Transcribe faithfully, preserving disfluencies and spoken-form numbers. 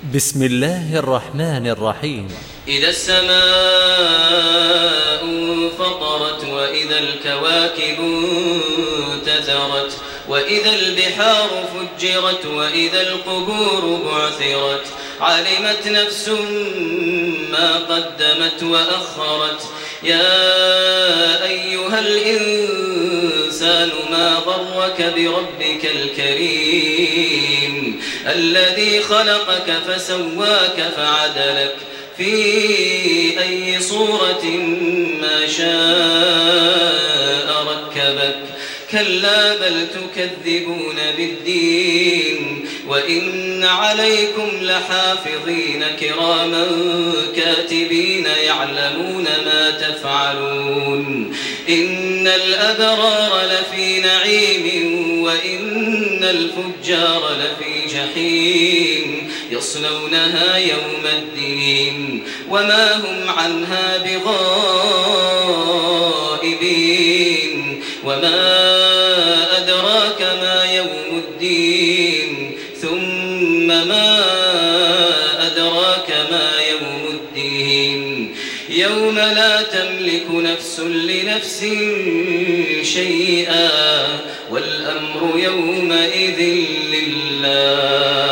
بسم الله الرحمن الرحيم. إذا السماء انفطرت وإذا الكواكب انتثرت وإذا البحار فجرت وإذا القبور بعثرت علمت نفس ما قدمت وأخرت يا أيها الإنسان ما غرك بربك الكريم الذي خلقك فسواك فعدلك في أي صورة ما شاء ركبك كلا بل تكذبون بالدين وإن عليكم لحافظين كراما كاتبين يعلمون ما تفعلون إن الأبرار لفي نعيم وإن الفجار لفي جحيم يصلونها يوم الدين وما هم عنها بغائبين وما أدراك ما يوم الدين ثم ما أدراك ما يوم الدين يوم لا تملك نفس لنفس شيئا والأمر يومئذ لله.